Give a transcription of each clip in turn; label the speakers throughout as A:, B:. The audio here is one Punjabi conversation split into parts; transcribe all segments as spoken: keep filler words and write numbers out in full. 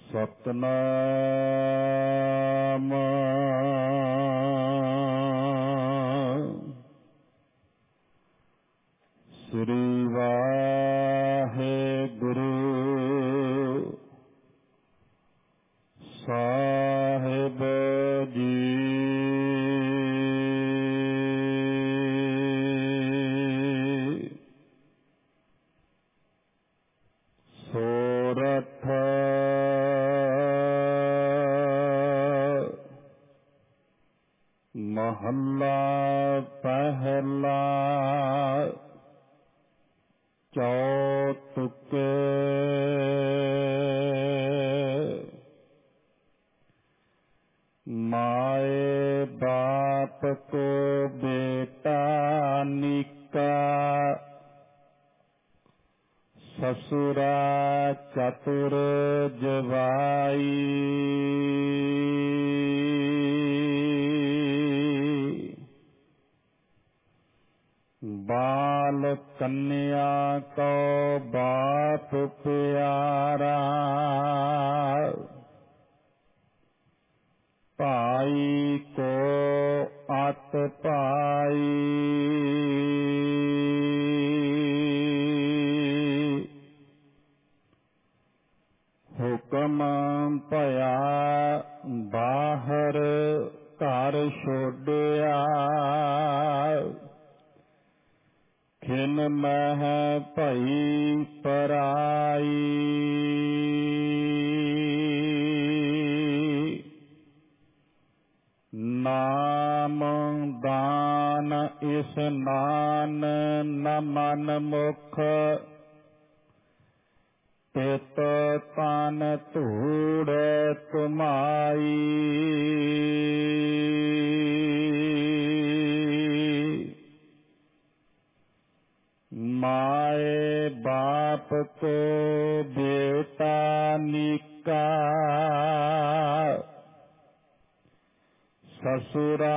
A: ਸਤਨਾਮ ਸ੍ਰੀ ਵਾਹਿਗੁਰੂ ਸਾਹਿਬ ਜੀ। ਸੋਰਠ ਮਹੱਲਾ ਪਹਿਲਾ। ਚੌਤੁਕ ਮਾਏ ਬਾਪ ਕੋ ਬੇਟਾ ਨਿੱਕਾ, ਸਸੁਰਾ ਚਤੁਰ ਜਵਾਈ। ਬਾਲ ਕੰਨਿਆ ਕੋ ਬਾਪ ਪਿਆਰਾ, ਭਾਈ ਕੋ ਅਤ ਭਾਈ। ਹੁਕਮ ਭਇਆ ਬਾਹਰ ਘਰ ਛੋਡਿਆ, ਖਿਨ ਮਹਿ ਭਈ ਪਰਾਈ। ਨਾਮ ਦਾਨ ਇਸਨਾਨ ਨ ਮਨ ਮੁਖ, ਤਿਤ ਤਨ ਧੂੜ ਤੁਮਾਈ। ਮਾਏ ਬਾਪ ਕੋ ਬੇਟਾ ਨਿੱਕਾ, ਸਸੁਰਾ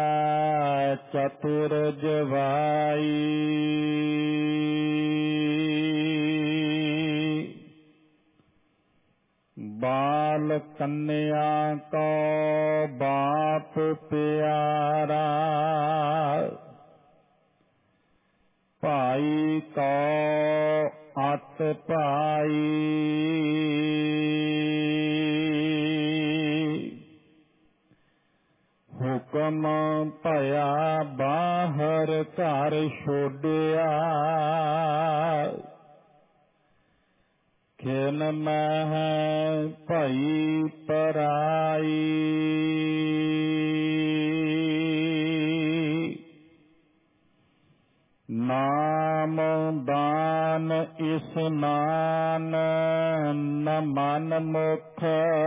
A: ਚਤੁਰ ਜਵਾਈ। ਬਾਲ ਕੰਨਿਆ ਕੋ ਬਾਪ ਪਿਆਰਾ, ਭਾਈ ਕੋ ਅਤ ਭਾਈ। ਹੁਕਮ ਭਇਆ ਬਾਹਰ ਘਰ ਛੋਡਿਆ, ਖਿਨ ਮਹਿ ਭਈ ਪਰਾਈ। ਨਾਮ ਦਾਨ ਇਸਨਾਨ ਨ ਮਨ ਮੁਖ,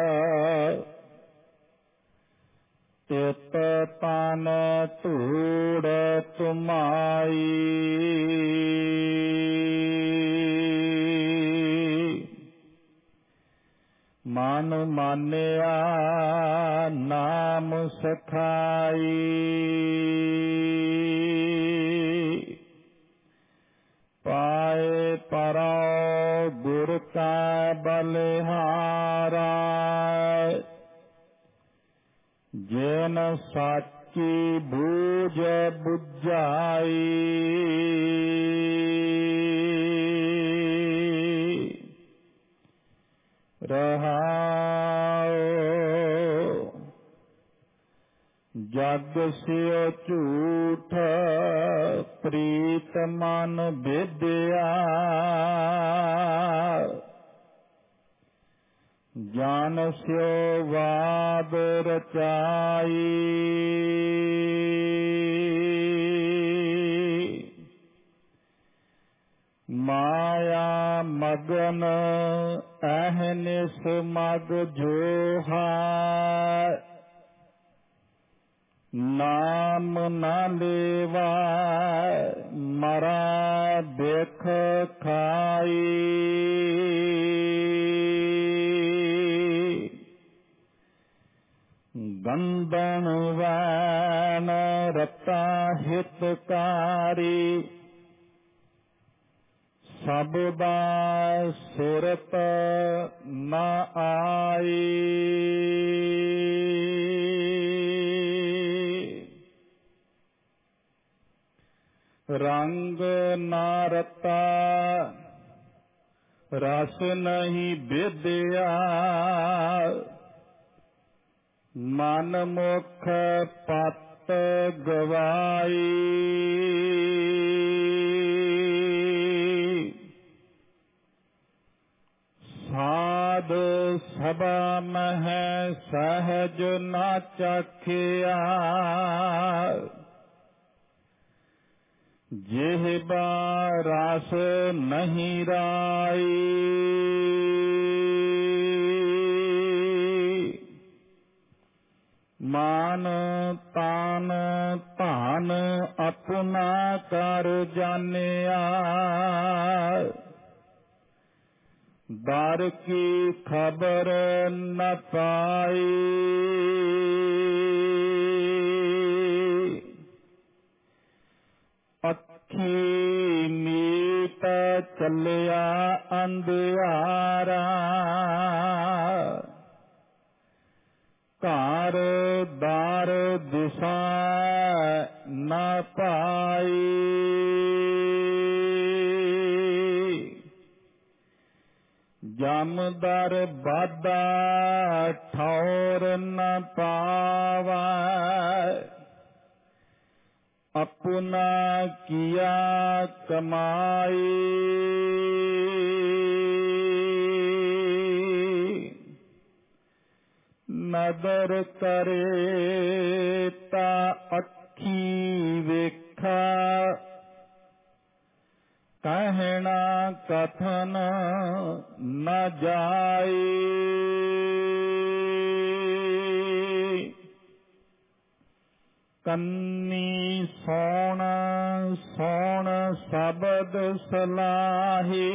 A: ਤਿਤ ਤਨ ਧੂੜ ਤੁਮਾਈ। ਮਨ ਮਾਨਿਆ ਨਾਮ ਸਖਾਈ, ਪਾਏ ਪਰਉ ਗੁਰ ਕਾ ਬਲਿਹਾਰਾ। ਜਿਨ ਸਾਚੀ ਬੂਝ ਬੁਝਾਈ, ਰਹਾਉ ਜਗ ਸਿਉ ਝੂਠ ਪ੍ਰੀਤ ਮਨ ਵਿਦਿਆ। ਜਾਨ ਸਿਉ ਵਾਦ ਰਚਾਈ, ਮਾਇਆ ਮਗਨ ਅਹਨਿਸ ਮਗ ਜੋਹਾ। ਨਾਮ ਨਾ ਲੇਵਾ ਮਰਾ ਦੇਖ ਖਾਈ। ਗੰਦਨ ਵੈਨ ਰਤਾ ਹਿਤਕਾਰੀ, ਸਭ ਦਾ ਸੁਰਤ ਨ ਆਈ। ਗਵਾਈ। ਰੰਗ ਨਾ ਰਤਾ ਰਸ ਨਹੀਂ ਵਿਦਿਆ, ਮਨ ਮੁਖ ਪਤ ਗਵਾਈ। ਸਾਧ ਸਭਾ ਮਹਿ ਸਹਿਜ ਨਾ ਚਖਿਆ, ਜਿਹਬਾ ਰਸ ਨਹੀਂ ਰਾਈ। ਮਾਨ ਤਾਨ ਧਨ ਆਪਣਾ ਕਰ ਜਾਣਿਆ, ਦਰ ਕੀ ਖਬਰ ਨ ਪਾਈ। ਅੱਖੀ ਮੀਟ ਚੱਲਿਆ ਅੰਧਿਆਰਾ, ਘਰ ਦਰ ਦਿਸਾ ਨ ਪਾਈ। ਜਮਦਰ ਬਾਧਾ ਠੌਰ ਨ ਪਾਵੈ, ਆਪਣਾ ਕੀਆ ਕਮਾਈ। ਨਦਰ ਕਰੇ ਤਾਂ ਅੱਖੀ ਵੇਖਾ, ਕਹਿਣਾ ਕਥਨ ਨ ਜਾਈ। ਕੰਨੀ ਸੋਣ ਸੋਣ ਸ਼ਬਦ ਸਲਾਹੀ,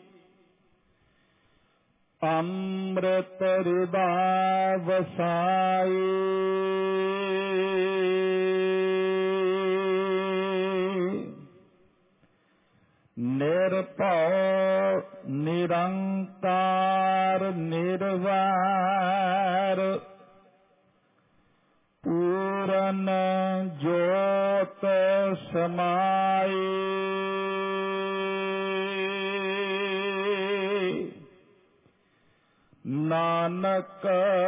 A: ਅੰਮ੍ਰਿਤ ਹਿਰਦਾ ਵਸਾਈ। ਨਿਰਭਉ ਨਿਰੰਕਾਰ ਨਿਰਵੈਰ, ਪੂਰਨ ਜੋਤ ਸਮਾਈ। ਨਾਨਕ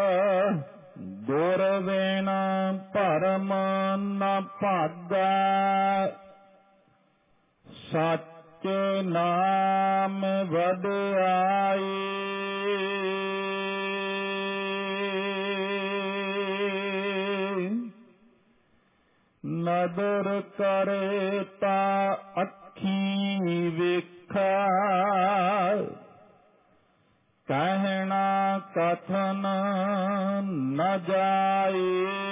A: ਗੁਰਬਿਨ ਭਰਮ ਨ ਭਾਗੈ, ਸੱਚ ਨਾਮ ਵਡਿਆਈ। ਨਦਰ ਕਰੇ ਤਾਂ ਅੱਖੀ ਵੇਖਾ, ਕਹਿਣਾ ਕਥਨ ਨ ਜਾਈ।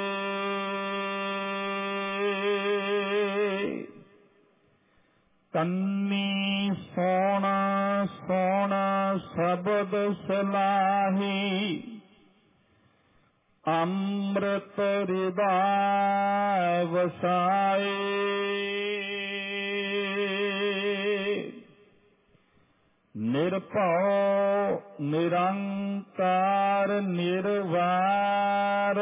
A: ਕੰਨੀ ਸੋਣ ਸੋਣ ਸ਼ਬਦ ਸਲਾਹੀ, ਅੰਮ੍ਰਿਤ ਹਿਰਦਾ ਵਸਾਈ। ਨਿਰਭਉ ਨਿਰੰਕਾਰ ਨਿਰਵੈਰ,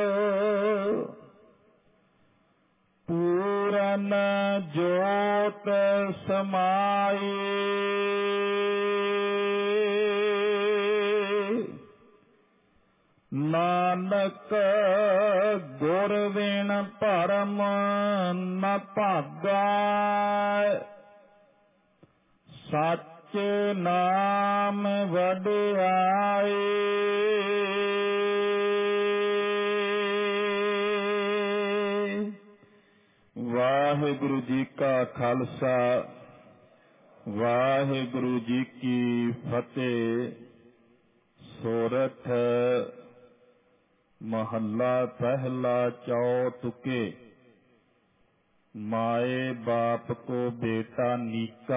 A: ਪੂਰਨ ਜੋਤ ਸਮਾਈ। ਨਾਨਕ ਗੁਰਬਿਨ ਭਰਮ ਨ ਭਾਗੈ, ਸੱਚ ਨਾਮ ਵਡਿਆਈ। ਵਾਹਿਗੁਰੂ ਜੀ ਕਾ ਖਾਲਸਾ, ਵਾਹਿਗੁਰੂ ਜੀ ਕੀ ਫਤਿਹ। ਸੋਰਠ ਮਹੱਲਾ ਪਹਿਲਾ ਚੌ ਤੁਕੇ। माए बाप को बेटा नीका,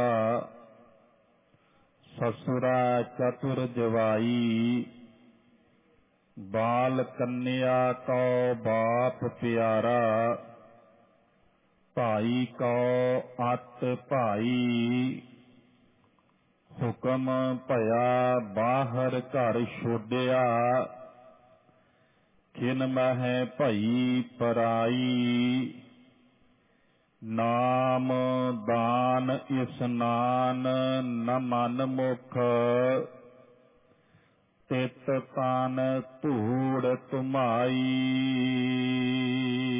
A: ससुरा चतुर जवाई। बाल कन्या को बाप प्यारा, भाई को अत भाई। हुक्म भया बाहर घर छोड़िया, ਖਿਨ ਮਹਿ ਭਈ ਪਰਾਈ। ਨਾਮ ਦਾਨ ਇਸਨਾਨ ਨ ਮਨ ਮੁਖ। ਤਿਤ ਤਨ ਧੂੜ ਤੁਮਾਈ।